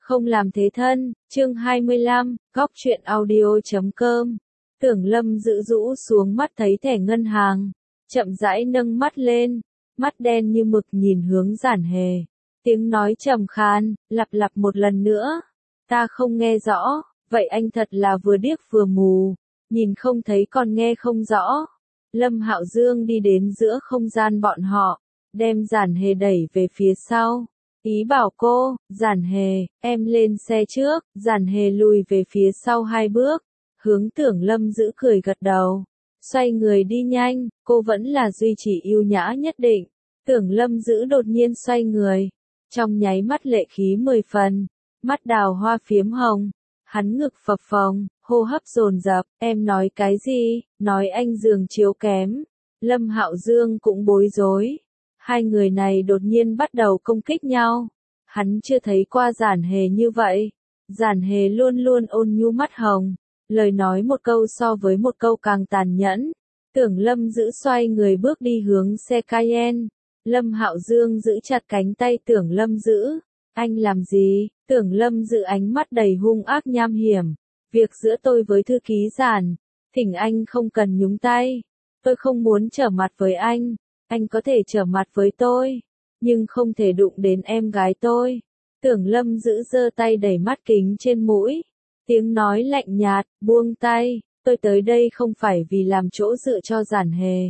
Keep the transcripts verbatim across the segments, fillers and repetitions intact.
Không làm thế thân, chương hai mươi lăm, góc truyện audio chấm com. Tưởng Lâm giữ rũ xuống mắt thấy thẻ ngân hàng, chậm rãi nâng mắt lên, mắt đen như mực nhìn hướng Giản Hề. Tiếng nói trầm khan, lặp lặp một lần nữa. Ta không nghe rõ, vậy anh thật là vừa điếc vừa mù, nhìn không thấy còn nghe không rõ. Lâm Hạo Dương đi đến giữa không gian bọn họ, đem Giản Hề đẩy về phía sau. Ý bảo cô, Giản Hề, em lên xe trước. Giản Hề lùi về phía sau hai bước, hướng Tưởng Lâm giữ cười gật đầu. Xoay người đi nhanh, cô vẫn là duy trì yêu nhã nhất định. Tưởng Lâm giữ đột nhiên xoay người, trong nháy mắt lệ khí mười phần, mắt đào hoa phiếm hồng, hắn ngực phập phồng, hô hấp dồn dập. Em nói cái gì? Nói anh giường chiếu kém. Lâm Hạo Dương cũng bối rối. Hai người này đột nhiên bắt đầu công kích nhau. Hắn chưa thấy qua Giản Hề như vậy. Giản Hề luôn luôn ôn nhu mắt hồng, lời nói một câu so với một câu càng tàn nhẫn. Tưởng Lâm giữ xoay người bước đi hướng xe Cayenne. Lâm Hạo Dương giữ chặt cánh tay Tưởng Lâm giữ. Anh làm gì? Tưởng Lâm giữ ánh mắt đầy hung ác nham hiểm. Việc giữa tôi với thư ký Giản, thỉnh anh không cần nhúng tay. Tôi không muốn trở mặt với anh. Anh có thể trở mặt với tôi, nhưng không thể đụng đến em gái tôi. Tưởng Lâm giữ giơ tay đẩy mắt kính trên mũi. Tiếng nói lạnh nhạt, buông tay. Tôi tới đây không phải vì làm chỗ dựa cho Giản Hề.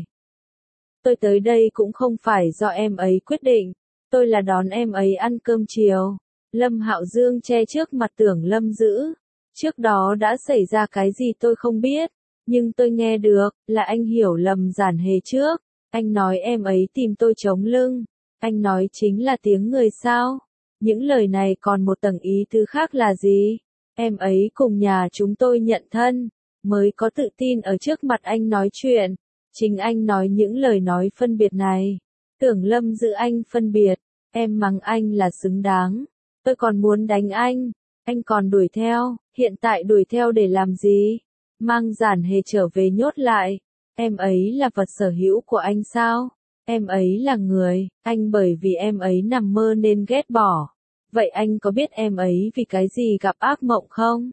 Tôi tới đây cũng không phải do em ấy quyết định. Tôi là đón em ấy ăn cơm chiều. Lâm Hạo Dương che trước mặt Tưởng Lâm giữ. Trước đó đã xảy ra cái gì tôi không biết, nhưng tôi nghe được là anh hiểu lầm Giản Hề trước. Anh nói em ấy tìm tôi chống lưng. Anh nói chính là tiếng người sao? Những lời này còn một tầng ý tứ khác là gì? Em ấy cùng nhà chúng tôi nhận thân, mới có tự tin ở trước mặt anh nói chuyện. Chính anh nói những lời nói phân biệt này. Tưởng Lâm giữ anh phân biệt. Em mắng anh là xứng đáng. Tôi còn muốn đánh anh. Anh còn đuổi theo. Hiện tại đuổi theo để làm gì? Mang Giản Hề trở về nhốt lại. Em ấy là vật sở hữu của anh sao? Em ấy là người, anh bởi vì em ấy nằm mơ nên ghét bỏ. Vậy anh có biết em ấy vì cái gì gặp ác mộng không?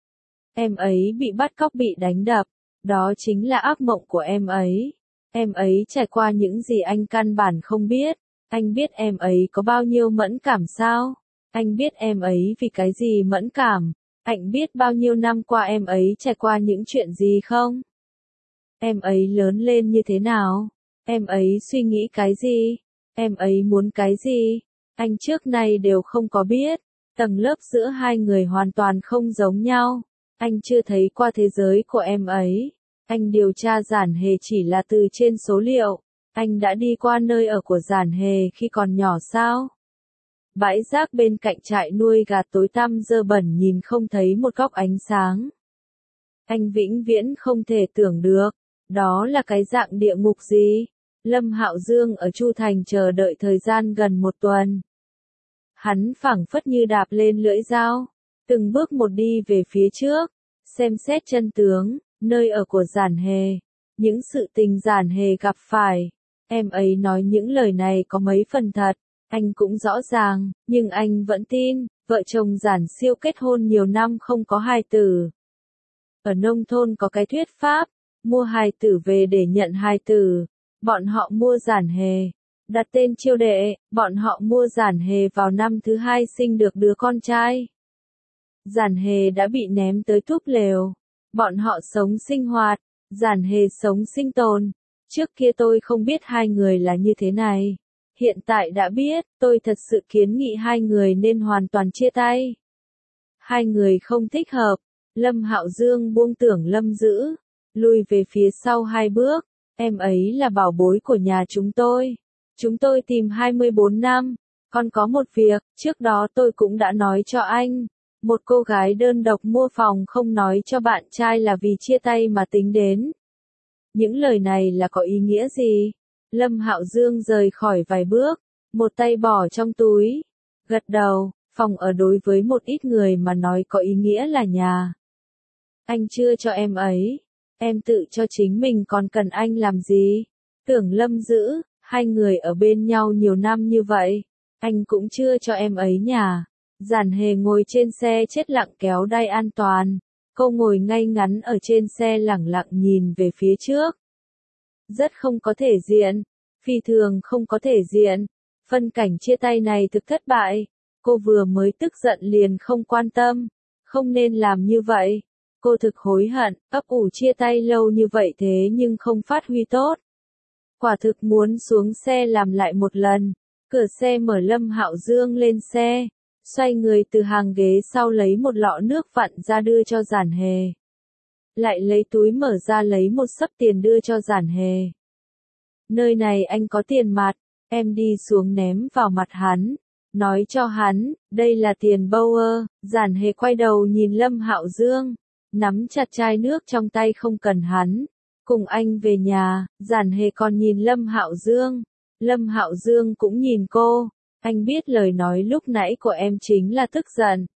Em ấy bị bắt cóc bị đánh đập, đó chính là ác mộng của em ấy. Em ấy trải qua những gì anh căn bản không biết. Anh biết em ấy có bao nhiêu mẫn cảm sao? Anh biết em ấy vì cái gì mẫn cảm? Anh biết bao nhiêu năm qua em ấy trải qua những chuyện gì không? Em ấy lớn lên như thế nào? Em ấy suy nghĩ cái gì? Em ấy muốn cái gì? Anh trước nay đều không có biết. Tầng lớp giữa hai người hoàn toàn không giống nhau. Anh chưa thấy qua thế giới của em ấy. Anh điều tra Giản Hề chỉ là từ trên số liệu. Anh đã đi qua nơi ở của Giản Hề khi còn nhỏ sao? Bãi rác bên cạnh trại nuôi gà tối tăm dơ bẩn nhìn không thấy một góc ánh sáng. Anh vĩnh viễn không thể tưởng được. Đó là cái dạng địa ngục gì? Lâm Hạo Dương ở Chu Thành chờ đợi thời gian gần một tuần. Hắn phảng phất như đạp lên lưỡi dao, từng bước một đi về phía trước, xem xét chân tướng, nơi ở của Giản Hề, những sự tình Giản Hề gặp phải. Em ấy nói những lời này có mấy phần thật, anh cũng rõ ràng, nhưng anh vẫn tin, vợ chồng Giản Siêu kết hôn nhiều năm không có hài tử. Ở nông thôn có cái thuyết pháp, mua hài tử về để nhận hài tử. Bọn họ mua Giản Hề, đặt tên Chiêu Đệ. Bọn họ mua Giản Hề vào năm thứ hai sinh được đứa con trai. Giản Hề đã bị ném tới túp lều. Bọn họ sống sinh hoạt, Giản Hề sống sinh tồn. Trước kia tôi không biết hai người là như thế này. Hiện tại đã biết, tôi thật sự kiến nghị hai người nên hoàn toàn chia tay. Hai người không thích hợp. Lâm Hạo Dương buông Tưởng Lâm giữ, lùi về phía sau hai bước. Em ấy là bảo bối của nhà chúng tôi. Chúng tôi tìm hai mươi bốn năm. Còn có một việc, trước đó tôi cũng đã nói cho anh. Một cô gái đơn độc mua phòng không nói cho bạn trai là vì chia tay mà tính đến. Những lời này là có ý nghĩa gì? Lâm Hạo Dương rời khỏi vài bước, một tay bỏ trong túi, gật đầu. Phòng ở đối với một ít người mà nói có ý nghĩa là nhà. Anh chưa cho em ấy. Em tự cho chính mình còn cần anh làm gì? Tưởng Lâm giữ, hai người ở bên nhau nhiều năm như vậy. Anh cũng chưa cho em ấy nhà. Giản Hề ngồi trên xe chết lặng kéo đai an toàn. Cô ngồi ngay ngắn ở trên xe lẳng lặng nhìn về phía trước. Rất không có thể diện. Phi thường không có thể diện. Phân cảnh chia tay này thực thất bại. Cô vừa mới tức giận liền không quan tâm. Không nên làm như vậy. Cô thực hối hận, ấp ủ chia tay lâu như vậy thế nhưng không phát huy tốt. Quả thực muốn xuống xe làm lại một lần. Cửa xe mở, Lâm Hạo Dương lên xe. Xoay người từ hàng ghế sau lấy một lọ nước vặn ra đưa cho Giản Hề. Lại lấy túi mở ra lấy một xấp tiền đưa cho Giản Hề. Nơi này anh có tiền mặt, em đi xuống ném vào mặt hắn. Nói cho hắn, đây là tiền Bauer. Giản Hề quay đầu nhìn Lâm Hạo Dương. Nắm chặt chai nước trong tay không cần hắn. Cùng anh về nhà, Giản Hề còn nhìn Lâm Hạo Dương. Lâm Hạo Dương cũng nhìn cô. Anh biết lời nói lúc nãy của em chính là tức giận.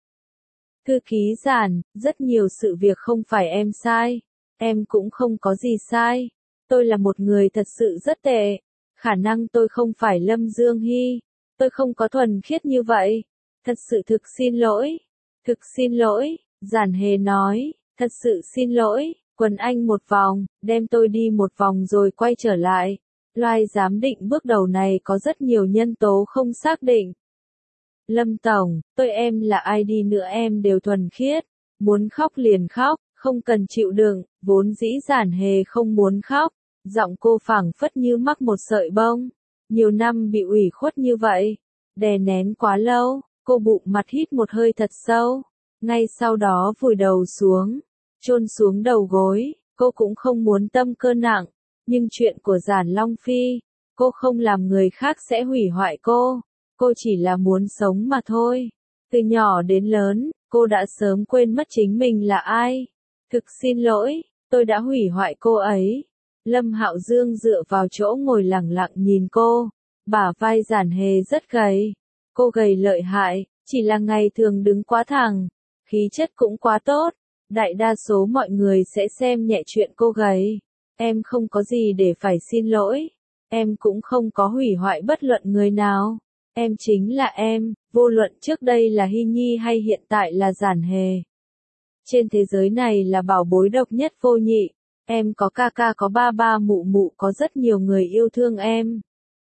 Thư ký Giản, rất nhiều sự việc không phải em sai. Em cũng không có gì sai. Tôi là một người thật sự rất tệ. Khả năng tôi không phải Lâm Dương Hy. Tôi không có thuần khiết như vậy. Thật sự thực xin lỗi. Thực xin lỗi, Giản Hề nói. Thật sự xin lỗi. Quần anh một vòng, đem tôi đi một vòng rồi quay trở lại. Loài giám định bước đầu này có rất nhiều nhân tố không xác định. Lâm Tổng, tôi em là ai đi nữa em đều thuần khiết. Muốn khóc liền khóc, không cần chịu đựng, vốn dĩ Giản Hề không muốn khóc. Giọng cô phảng phất như mắc một sợi bông. Nhiều năm bị ủy khuất như vậy. Đè nén quá lâu, cô bụng mặt hít một hơi thật sâu. Ngay sau đó vùi đầu xuống. Chôn xuống đầu gối, cô cũng không muốn tâm cơ nặng. Nhưng chuyện của Giản Long Phi, cô không làm người khác sẽ hủy hoại cô. Cô chỉ là muốn sống mà thôi. Từ nhỏ đến lớn, cô đã sớm quên mất chính mình là ai. Thực xin lỗi, tôi đã hủy hoại cô ấy. Lâm Hạo Dương dựa vào chỗ ngồi lẳng lặng nhìn cô. Bả vai Giản Hề rất gầy. Cô gầy lợi hại, chỉ là ngày thường đứng quá thẳng. Khí chất cũng quá tốt. Đại đa số mọi người sẽ xem nhẹ chuyện cô gầy. Em không có gì để phải xin lỗi. Em cũng không có hủy hoại bất luận người nào. Em chính là em, vô luận trước đây là Hy Nhi hay hiện tại là Giản Hề. Trên thế giới này là bảo bối độc nhất vô nhị. Em có ca ca có ba ba mụ mụ, có rất nhiều người yêu thương em.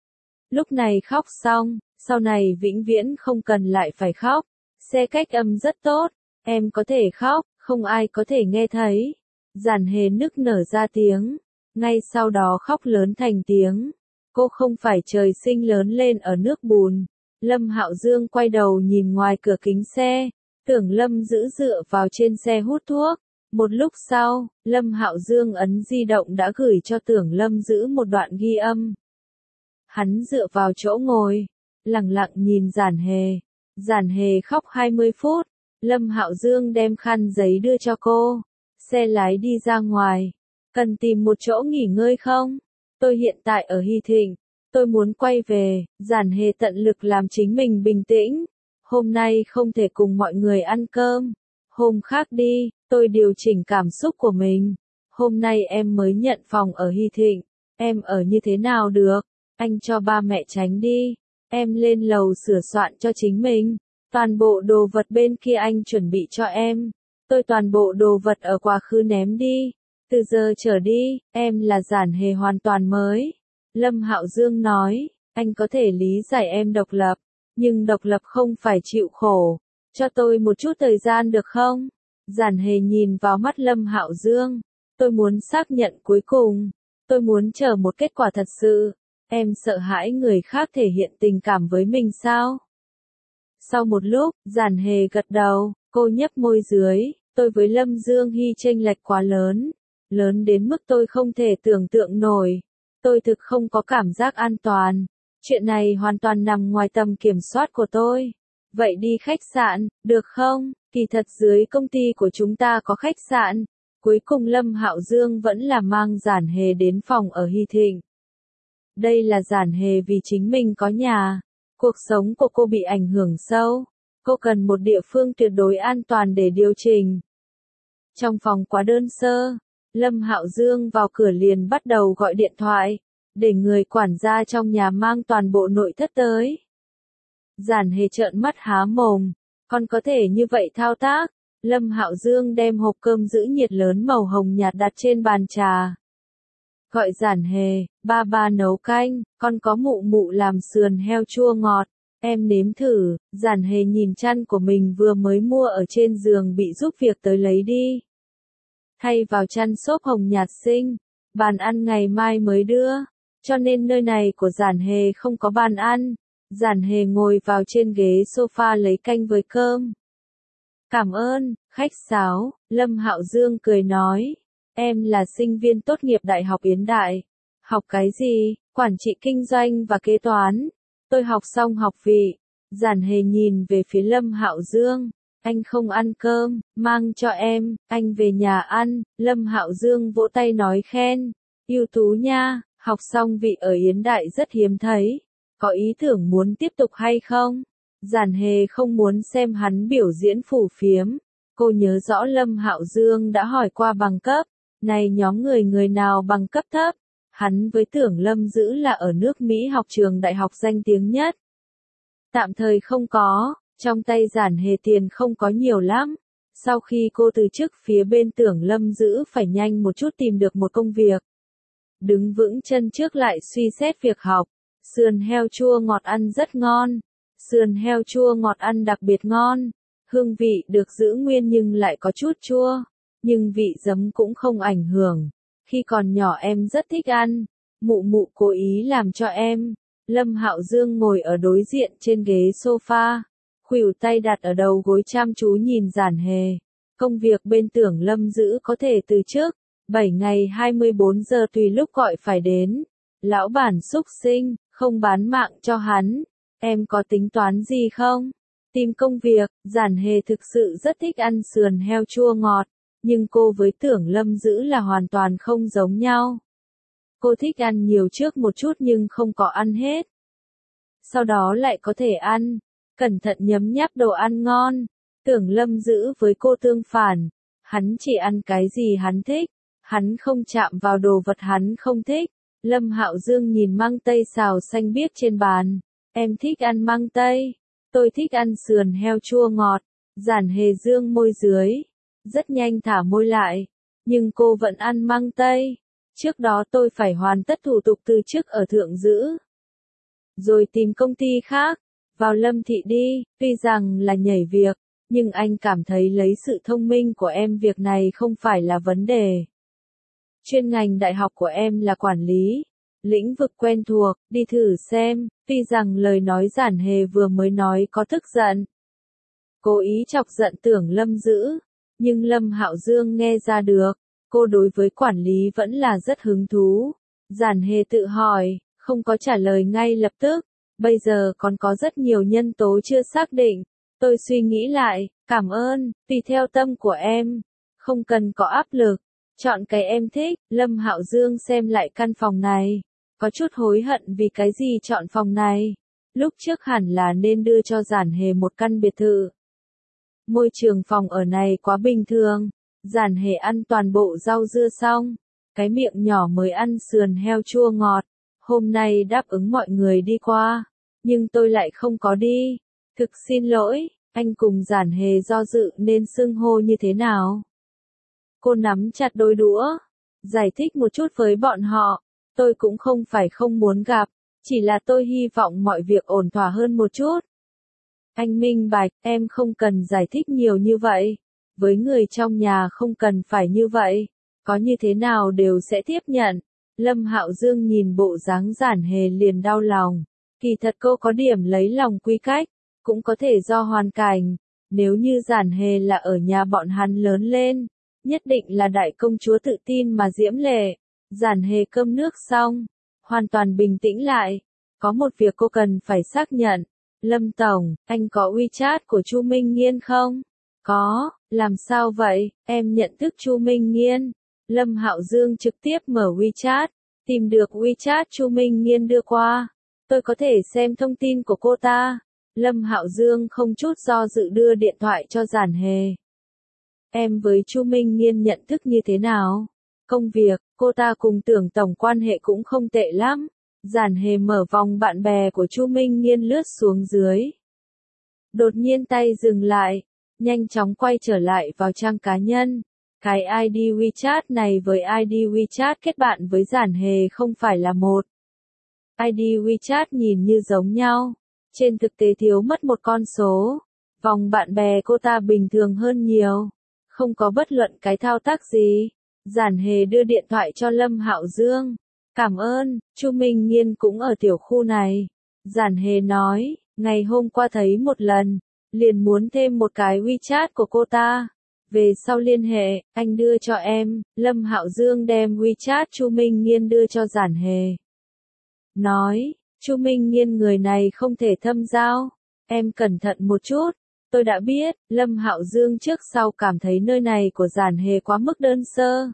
Lúc này khóc xong, sau này vĩnh viễn không cần lại phải khóc. Xe cách âm rất tốt. Em có thể khóc, không ai có thể nghe thấy. Giản Hề nức nở ra tiếng. Ngay sau đó khóc lớn thành tiếng. Cô không phải trời sinh lớn lên ở nước bùn. Lâm Hạo Dương quay đầu nhìn ngoài cửa kính xe. Tưởng Lâm giữ dựa vào trên xe hút thuốc. Một lúc sau, Lâm Hạo Dương ấn di động đã gửi cho Tưởng Lâm giữ một đoạn ghi âm. Hắn dựa vào chỗ ngồi, lặng lặng nhìn Giản Hề. Giản Hề khóc hai mươi phút. Lâm Hạo Dương đem khăn giấy đưa cho cô. Xe lái đi ra ngoài. Cần tìm một chỗ nghỉ ngơi không? Tôi hiện tại ở Hy Thịnh. Tôi muốn quay về. Giản Hề tận lực làm chính mình bình tĩnh. Hôm nay không thể cùng mọi người ăn cơm. Hôm khác đi, tôi điều chỉnh cảm xúc của mình. Hôm nay em mới nhận phòng ở Hy Thịnh. Em ở như thế nào được? Anh cho ba mẹ tránh đi. Em lên lầu sửa soạn cho chính mình. Toàn bộ đồ vật bên kia anh chuẩn bị cho em. Tôi toàn bộ đồ vật ở quá khứ ném đi. Từ giờ trở đi, em là Giản Hề hoàn toàn mới. Lâm Hạo Dương nói, anh có thể lý giải em độc lập. Nhưng độc lập không phải chịu khổ. Cho tôi một chút thời gian được không? Giản Hề nhìn vào mắt Lâm Hạo Dương. Tôi muốn xác nhận cuối cùng. Tôi muốn chờ một kết quả thật sự. Em sợ hãi người khác thể hiện tình cảm với mình sao? Sau một lúc, Giản Hề gật đầu, cô nhấp môi dưới. Tôi với Lâm Dương Hy chênh lệch quá lớn. Lớn đến mức tôi không thể tưởng tượng nổi. Tôi thực không có cảm giác an toàn. Chuyện này hoàn toàn nằm ngoài tầm kiểm soát của tôi. Vậy đi khách sạn, được không? Kỳ thật dưới công ty của chúng ta có khách sạn. Cuối cùng Lâm Hạo Dương vẫn là mang Giản Hề đến phòng ở Hy Thịnh. Đây là Giản Hề vì chính mình có nhà. Cuộc sống của cô bị ảnh hưởng sâu. Cô cần một địa phương tuyệt đối an toàn để điều chỉnh. Trong phòng quá đơn sơ, Lâm Hạo Dương vào cửa liền bắt đầu gọi điện thoại. Để người quản gia trong nhà mang toàn bộ nội thất tới. Giản Hề trợn mắt há mồm. Con có thể như vậy thao tác. Lâm Hạo Dương đem hộp cơm giữ nhiệt lớn màu hồng nhạt đặt trên bàn trà. Gọi Giản Hề, ba ba nấu canh, con có mụ mụ làm sườn heo chua ngọt, em nếm thử. Giản Hề nhìn chăn của mình vừa mới mua ở trên giường bị giúp việc tới lấy đi. Thay vào chăn xốp hồng nhạt xinh, bàn ăn ngày mai mới đưa, cho nên nơi này của Giản Hề không có bàn ăn. Giản Hề ngồi vào trên ghế sofa lấy canh với cơm. Cảm ơn, khách sáo, Lâm Hạo Dương cười nói. Em là sinh viên tốt nghiệp Đại học Yến Đại. Học cái gì? Quản trị kinh doanh và kế toán. Tôi học xong học vị. Giản Hề nhìn về phía Lâm Hạo Dương. Anh không ăn cơm, mang cho em, anh về nhà ăn. Lâm Hạo Dương vỗ tay nói khen. Ưu tú nha, học xong vị ở Yến Đại rất hiếm thấy. Có ý tưởng muốn tiếp tục hay không? Giản Hề không muốn xem hắn biểu diễn phủ phiếm. Cô nhớ rõ Lâm Hạo Dương đã hỏi qua bằng cấp. Này nhóm người người nào bằng cấp thấp? Hắn với Tưởng Lâm Dữ là ở nước Mỹ học trường đại học danh tiếng nhất. Tạm thời không có, trong tay Giản Hề tiền không có nhiều lắm. Sau khi cô từ chức phía bên Tưởng Lâm Dữ phải nhanh một chút tìm được một công việc. Đứng vững chân trước lại suy xét việc học. Sườn heo chua ngọt ăn rất ngon. Sườn heo chua ngọt ăn đặc biệt ngon. Hương vị được giữ nguyên nhưng lại có chút chua. Nhưng vị giấm cũng không ảnh hưởng. Khi còn nhỏ em rất thích ăn. Mụ mụ cố ý làm cho em. Lâm Hạo Dương ngồi ở đối diện trên ghế sofa. Khuỷu tay đặt ở đầu gối chăm chú nhìn Giản Hề. Công việc bên Tưởng Lâm Dữ có thể từ chức. bảy ngày hai mươi bốn giờ tùy lúc gọi phải đến. Lão bản xúc sinh, không bán mạng cho hắn. Em có tính toán gì không? Tìm công việc. Giản Hề thực sự rất thích ăn sườn heo chua ngọt. Nhưng cô với Tưởng Lâm Dữ là hoàn toàn không giống nhau. Cô thích ăn nhiều trước một chút nhưng không có ăn hết. Sau đó lại có thể ăn. Cẩn thận nhấm nháp đồ ăn ngon. Tưởng Lâm Dữ với cô tương phản. Hắn chỉ ăn cái gì hắn thích. Hắn không chạm vào đồ vật hắn không thích. Lâm Hạo Dương nhìn măng tây xào xanh biếc trên bàn. Em thích ăn măng tây. Tôi thích ăn sườn heo chua ngọt. Giản Hề dương môi dưới. Rất nhanh thả môi lại. Nhưng cô vẫn ăn măng tây. Trước đó tôi phải hoàn tất thủ tục từ chức ở Thượng Dữ. Rồi tìm công ty khác. Vào Lâm Thị đi. Tuy rằng là nhảy việc. Nhưng anh cảm thấy lấy sự thông minh của em việc này không phải là vấn đề. Chuyên ngành đại học của em là quản lý. Lĩnh vực quen thuộc, đi thử xem. Tuy rằng lời nói Giản Hề vừa mới nói có tức giận. Cố ý chọc giận Tưởng Lâm Dữ. Nhưng Lâm Hạo Dương nghe ra được. Cô đối với quản lý vẫn là rất hứng thú. Giản Hề tự hỏi, không có trả lời ngay lập tức. Bây giờ còn có rất nhiều nhân tố chưa xác định. Tôi suy nghĩ lại, cảm ơn, tùy theo tâm của em. Không cần có áp lực. Chọn cái em thích. Lâm Hạo Dương xem lại căn phòng này. Có chút hối hận vì cái gì chọn phòng này. Lúc trước hẳn là nên đưa cho Giản Hề một căn biệt thự. Môi trường phòng ở này quá bình thường. Giản Hề ăn toàn bộ rau dưa xong. Cái miệng nhỏ mới ăn sườn heo chua ngọt. Hôm nay đáp ứng mọi người đi qua. Nhưng tôi lại không có đi. Thực xin lỗi, anh cùng Giản Hề do dự nên xưng hô như thế nào? Cô nắm chặt đôi đũa. Giải thích một chút với bọn họ. Tôi cũng không phải không muốn gặp. Chỉ là tôi hy vọng mọi việc ổn thỏa hơn một chút. Anh minh bạch, em không cần giải thích nhiều như vậy. Với người trong nhà không cần phải như vậy. Có như thế nào đều sẽ tiếp nhận. Lâm Hạo Dương nhìn bộ dáng Giản Hề liền đau lòng. Kỳ thật cô có điểm lấy lòng quy cách. Cũng có thể do hoàn cảnh. Nếu như Giản Hề là ở nhà bọn hắn lớn lên. Nhất định là đại công chúa tự tin mà diễm lệ. Giản Hề cơm nước xong. Hoàn toàn bình tĩnh lại. Có một việc cô cần phải xác nhận. Lâm Tổng, anh có WeChat của Chu Minh Nghiên không? Có, làm sao vậy? Em nhận thức Chu Minh Nghiên. Lâm Hạo Dương trực tiếp mở WeChat. Tìm được WeChat Chu Minh Nghiên đưa qua. Tôi có thể xem thông tin của cô ta. Lâm Hạo Dương không chút do dự đưa điện thoại cho Giản Hề. Em với Chu Minh Nghiên nhận thức như thế nào? Công việc, cô ta cùng Tưởng Tổng quan hệ cũng không tệ lắm. Giản Hề mở vòng bạn bè của Chu Minh Nghiên lướt xuống dưới. Đột nhiên tay dừng lại, nhanh chóng quay trở lại vào trang cá nhân. Cái i đê WeChat này với i đê WeChat kết bạn với Giản Hề không phải là một. i đê WeChat nhìn như giống nhau, trên thực tế thiếu mất một con số. Vòng bạn bè cô ta bình thường hơn nhiều, không có bất luận cái thao tác gì. Giản Hề đưa điện thoại cho Lâm Hạo Dương. Cảm ơn, Chu Minh Nghiên cũng ở tiểu khu này. Giản Hề nói, ngày hôm qua thấy một lần, liền muốn thêm một cái WeChat của cô ta. Về sau liên hệ, anh đưa cho em. Lâm Hạo Dương đem WeChat Chu Minh Nghiên đưa cho Giản Hề. Nói, Chu Minh Nghiên người này không thể thâm giao. Em cẩn thận một chút. Tôi đã biết, Lâm Hạo Dương trước sau cảm thấy nơi này của Giản Hề quá mức đơn sơ.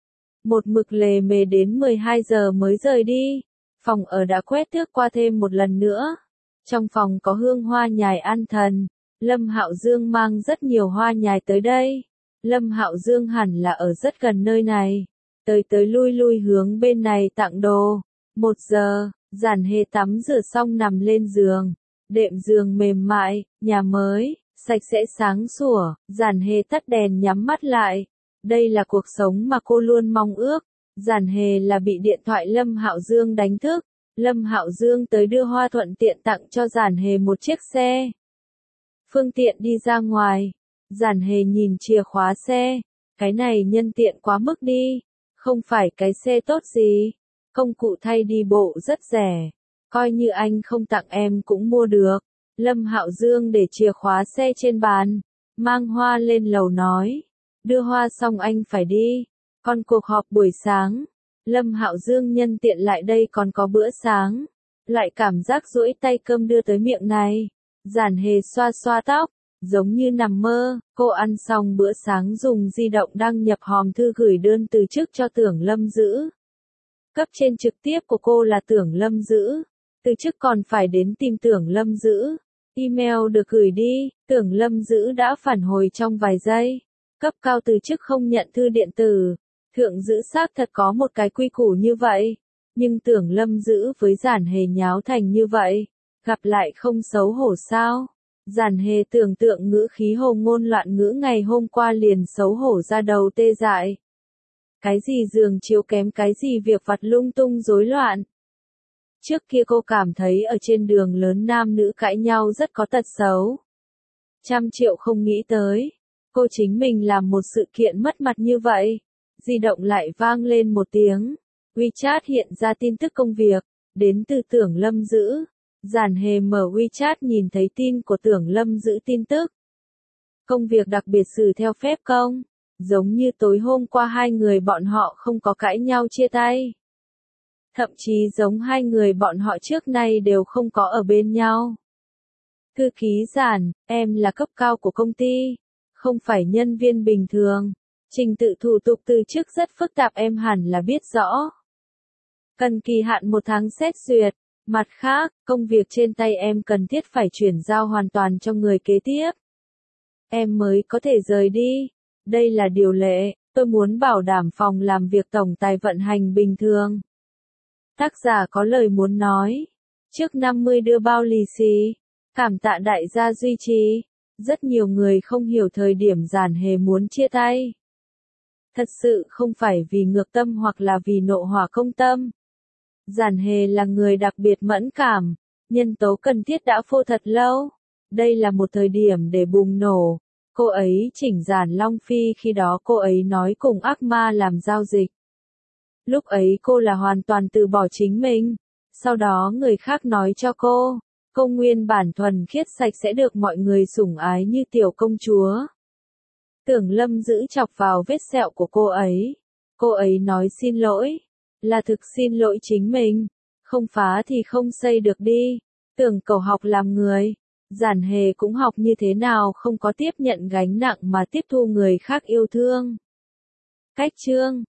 Một mực lề mề đến mười hai giờ mới rời đi. Phòng ở đã quét tước qua thêm một lần nữa. Trong phòng có hương hoa nhài an thần. Lâm Hạo Dương mang rất nhiều hoa nhài tới đây. Lâm Hạo Dương hẳn là ở rất gần nơi này. Tới tới lui lui hướng bên này tặng đồ. Một giờ, Giản Hề tắm rửa xong nằm lên giường. Đệm giường mềm mại, nhà mới, sạch sẽ sáng sủa. Giản Hề tắt đèn nhắm mắt lại. Đây là cuộc sống mà cô luôn mong ước. Giản Hề là bị điện thoại Lâm Hạo Dương đánh thức. Lâm Hạo Dương tới đưa hoa thuận tiện tặng cho Giản Hề một chiếc xe. Phương tiện đi ra ngoài. Giản Hề nhìn chìa khóa xe. Cái này nhân tiện quá mức đi. Không phải cái xe tốt gì. Công cụ thay đi bộ rất rẻ. Coi như anh không tặng em cũng mua được. Lâm Hạo Dương để chìa khóa xe trên bàn. Mang hoa lên lầu nói. Đưa hoa xong anh phải đi. Còn cuộc họp buổi sáng. Lâm Hạo Dương nhân tiện lại đây còn có bữa sáng. Lại cảm giác duỗi tay cơm đưa tới miệng này. Giản Hề xoa xoa tóc. Giống như nằm mơ, cô ăn xong bữa sáng dùng di động đăng nhập hòm thư gửi đơn từ chức cho Tưởng Lâm Dữ. Cấp trên trực tiếp của cô là Tưởng Lâm Dữ. Từ chức còn phải đến tìm Tưởng Lâm Dữ. Email được gửi đi, Tưởng Lâm Dữ đã phản hồi trong vài giây. Cấp cao từ chức không nhận thư điện tử. Thượng Dữ xác thật có một cái quy củ như vậy. Nhưng Tưởng Lâm Dữ với Giản Hề nháo thành như vậy. Gặp lại không xấu hổ sao? Giản Hề tưởng tượng ngữ khí hồ ngôn loạn ngữ ngày hôm qua liền xấu hổ ra đầu tê dại. Cái gì giường chiếu kém cái gì việc vặt lung tung rối loạn. Trước kia cô cảm thấy ở trên đường lớn nam nữ cãi nhau rất có tật xấu. Trăm triệu không nghĩ tới. Cô chính mình làm một sự kiện mất mặt như vậy. Di động lại vang lên một tiếng. WeChat hiện ra tin tức công việc. Đến từ Tưởng Lâm Dữ. Giản Hề mở WeChat nhìn thấy tin của Tưởng Lâm Dữ tin tức. Công việc đặc biệt xử theo phép công. Giống như tối hôm qua hai người bọn họ không có cãi nhau chia tay. Thậm chí giống hai người bọn họ trước nay đều không có ở bên nhau. Thư ký Giản, em là cấp cao của công ty. Không phải nhân viên bình thường. Trình tự thủ tục từ chức rất phức tạp em hẳn là biết rõ. Cần kỳ hạn một tháng xét duyệt. Mặt khác, công việc trên tay em cần thiết phải chuyển giao hoàn toàn cho người kế tiếp. Em mới có thể rời đi. Đây là điều lệ, tôi muốn bảo đảm phòng làm việc tổng tài vận hành bình thường. Tác giả có lời muốn nói. Trước năm mươi đưa bao lì xì. Cảm tạ đại gia duy trì. Rất nhiều người không hiểu thời điểm Giản Hề muốn chia tay. Thật sự không phải vì ngược tâm hoặc là vì nộ hỏa công tâm. Giản Hề là người đặc biệt mẫn cảm, nhân tố cần thiết đã phô thật lâu. Đây là một thời điểm để bùng nổ. Cô ấy chỉnh Giản Long Phi khi đó cô ấy nói cùng ác ma làm giao dịch. Lúc ấy cô là hoàn toàn từ bỏ chính mình. Sau đó người khác nói cho cô, cô nguyên bản thuần khiết sạch sẽ được mọi người sủng ái như tiểu công chúa. Tưởng Lâm Dữ chọc vào vết sẹo của cô ấy. Cô ấy nói xin lỗi. Là thực xin lỗi chính mình. Không phá thì không xây được đi. Tưởng Cầu học làm người. Giản Hề cũng học như thế nào không có tiếp nhận gánh nặng mà tiếp thu người khác yêu thương. Cách chương